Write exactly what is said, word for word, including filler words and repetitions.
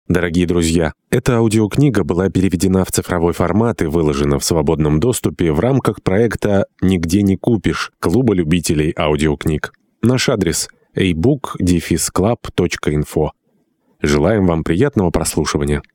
Дорогие друзья, эта аудиокнига была переведена в цифровой формат и выложена в свободном доступе в рамках проекта «Нигде не купишь» Клуба любителей аудиокниг. Наш адрес – эй бук дефис клаб точка инфо. Желаем вам приятного прослушивания.